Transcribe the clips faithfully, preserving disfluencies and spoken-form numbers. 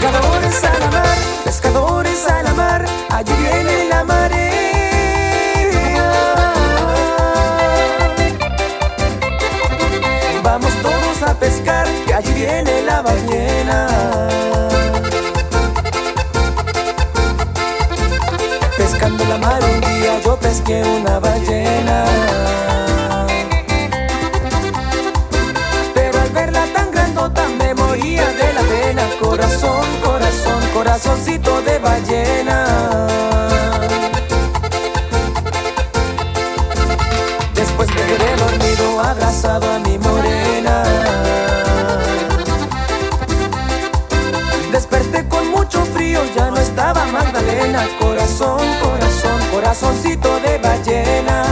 Pescadores a la mar, pescadores a la mar, allí viene la marea. Vamos todos a pescar, que allí viene la ballena. Pescando la mar un día yo pesqué una ballena, pero al verla tan grandota me moría de la pena. Corazón, corazón, corazoncito de ballena. Después me quedé dormido abrazado a mi morena. Desperté con mucho frío, ya no estaba Magdalena. Corazón, corazón, corazoncito de ballena.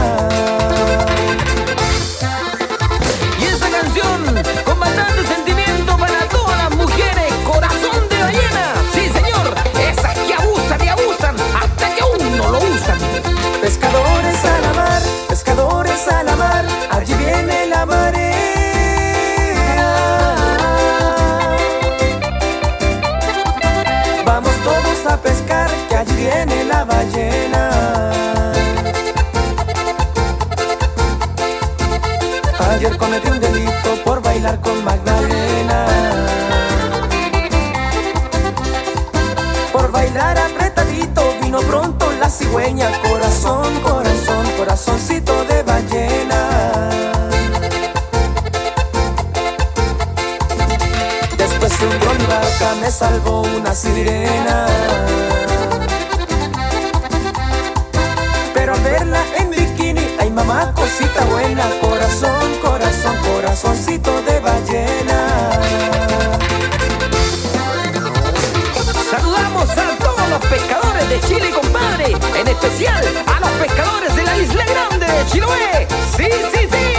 Y esta canción con bastante sentimiento para todas las mujeres. Corazón de ballena, sí señor. Esas que abusan y abusan hasta que aún no lo usan. Pescadores a la mar, pescadores a la mar, allí viene la marea. Vamos todos a pescar, que allí viene la ballena. Ayer cometí un delito por bailar con Magdalena, por bailar apretadito vino pronto la cigüeña. Corazón, corazón, corazoncito de ballena. Después se hundió mi barca, me salvó una sirena, pero al verla en bikini, ay mamá, cosita buena. Corazón, corazón, corazoncito de ballena. Saludamos a todos los pescadores de Chile, compadre. En especial a los pescadores de la Isla Grande de Chiloé. Sí, sí, sí.